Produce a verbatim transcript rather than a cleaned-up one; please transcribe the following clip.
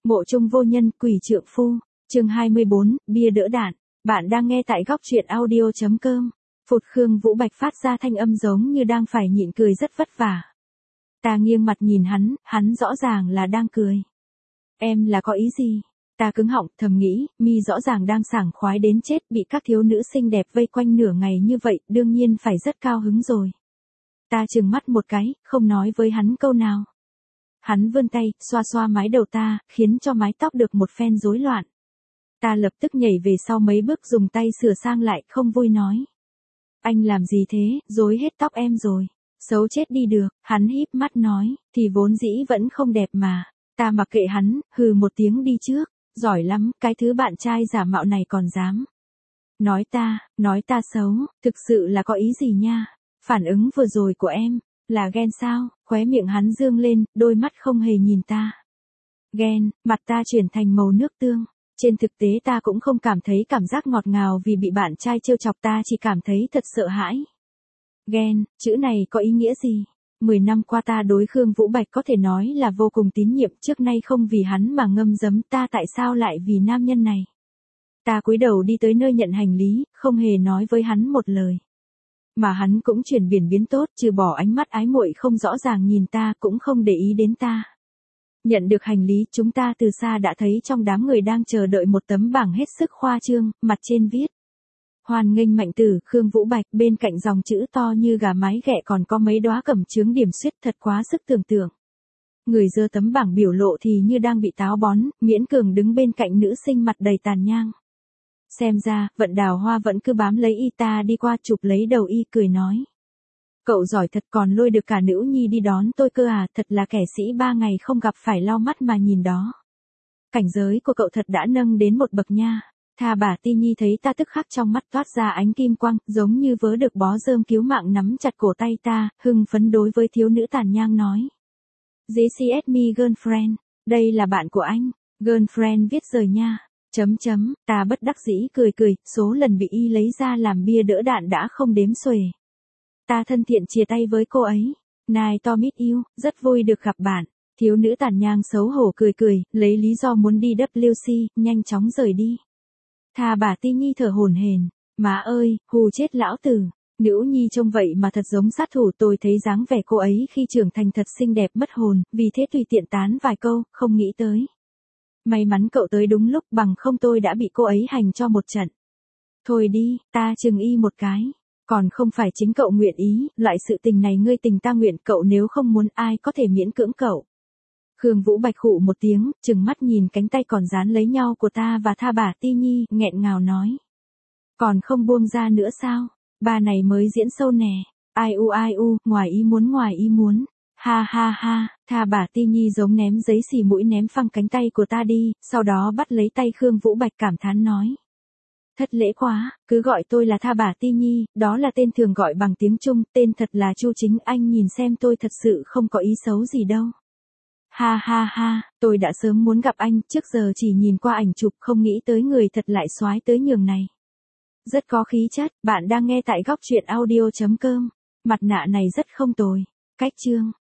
Mộ chung vô nhân, quỷ trượng phu. Chương hai mươi bốn, bia đỡ đạn. Bạn đang nghe tại góc truyện audio chấm com. Phụt, Khương Vũ Bạch phát ra thanh âm giống như đang phải nhịn cười rất vất vả. Ta nghiêng mặt nhìn hắn, hắn rõ ràng là đang cười. Em là có ý gì? Ta cứng họng, thầm nghĩ, mi rõ ràng đang sảng khoái đến chết, bị các thiếu nữ xinh đẹp vây quanh nửa ngày như vậy, đương nhiên phải rất cao hứng rồi. Ta trừng mắt một cái, không nói với hắn câu nào. Hắn vươn tay, xoa xoa mái đầu ta, khiến cho mái tóc được một phen rối loạn. Ta lập tức nhảy về sau mấy bước, dùng tay sửa sang lại, không vui nói. Anh làm gì thế, rối hết tóc em rồi. Xấu chết đi được, hắn híp mắt nói, thì vốn dĩ vẫn không đẹp mà. Ta mặc kệ hắn, hừ một tiếng đi trước. Giỏi lắm, cái thứ bạn trai giả mạo này còn dám. Nói ta, nói ta xấu, thực sự là có ý gì nha? Phản ứng vừa rồi của em, là ghen sao? Khóe miệng hắn dương lên, đôi mắt không hề nhìn ta. Ghen, mặt ta chuyển thành màu nước tương. Trên thực tế ta cũng không cảm thấy cảm giác ngọt ngào vì bị bạn trai trêu chọc, ta chỉ cảm thấy thật sợ hãi. Ghen, chữ này có ý nghĩa gì? Mười năm qua ta đối Khương Vũ Bạch có thể nói là vô cùng tín nhiệm, trước nay không vì hắn mà ngâm giấm, ta tại sao lại vì nam nhân này? Ta cúi đầu đi tới nơi nhận hành lý, không hề nói với hắn một lời. Mà hắn cũng chuyển biển biến tốt, trừ bỏ ánh mắt ái muội không rõ ràng nhìn ta, cũng không để ý đến ta. Nhận được hành lý, chúng ta từ xa đã thấy trong đám người đang chờ đợi một tấm bảng hết sức khoa trương, mặt trên viết. Hoan nghênh mạnh tử, Khương Vũ Bạch, bên cạnh dòng chữ to như gà mái ghẹ còn có mấy đóa cẩm chướng điểm xuyết, thật quá sức tưởng tượng. Người giơ tấm bảng biểu lộ thì như đang bị táo bón, miễn cường đứng bên cạnh nữ sinh mặt đầy tàn nhang. Xem ra, vận đào hoa vẫn cứ bám lấy y, ta đi qua chụp lấy đầu y, cười nói. Cậu giỏi thật, còn lôi được cả nữ nhi đi đón tôi cơ à, thật là kẻ sĩ ba ngày không gặp phải lau mắt mà nhìn đó. Cảnh giới của cậu thật đã nâng đến một bậc nha. Tha bà Ti Nhi thấy ta tức khắc trong mắt toát ra ánh kim quang, giống như vớ được bó rơm cứu mạng, nắm chặt cổ tay ta, hưng phấn đối với thiếu nữ tàn nhang nói. This is me girlfriend, đây là bạn của anh, girlfriend viết rời nha, chấm chấm, ta bất đắc dĩ cười cười, số lần bị y lấy ra làm bia đỡ đạn đã không đếm xuể. Ta thân thiện chia tay với cô ấy, nice to meet you, rất vui được gặp bạn. Thiếu nữ tàn nhang xấu hổ cười cười, lấy lý do muốn đi vê kép xê, nhanh chóng rời đi. Tha bà Ti Nhi thở hổn hển, má ơi, hù chết lão tử. Nữ nhi trông vậy mà thật giống sát thủ, tôi thấy dáng vẻ cô ấy khi trưởng thành thật xinh đẹp mất hồn, vì thế tùy tiện tán vài câu, không nghĩ tới. May mắn cậu tới đúng lúc, bằng không tôi đã bị cô ấy hành cho một trận. Thôi đi, ta chừng y một cái. Còn không phải chính cậu nguyện ý, loại sự tình này ngươi tình ta nguyện, cậu nếu không muốn ai có thể miễn cưỡng cậu. Khương Vũ Bạch khụ một tiếng, chừng mắt nhìn cánh tay còn dán lấy nhau của ta và Tha bà Ti Nhi, nghẹn ngào nói. Còn không buông ra nữa sao? Bà này mới diễn sâu nè. Ai u ai u, ngoài ý muốn ngoài ý muốn. Ha ha ha, Tha bà Ti Nhi giống ném giấy xì mũi ném phăng cánh tay của ta đi, sau đó bắt lấy tay Khương Vũ Bạch cảm thán nói. Thất lễ quá, cứ gọi tôi là Tha bà Ti Nhi, đó là tên thường gọi bằng tiếng Trung, tên thật là Chu Chính, anh nhìn xem tôi thật sự không có ý xấu gì đâu. Ha ha ha, tôi đã sớm muốn gặp anh, trước giờ chỉ nhìn qua ảnh chụp, không nghĩ tới người thật lại soái tới nhường này. Rất có khí chất, bạn đang nghe tại góc truyện audio chấm com. Mặt nạ này rất không tồi. Cách chương.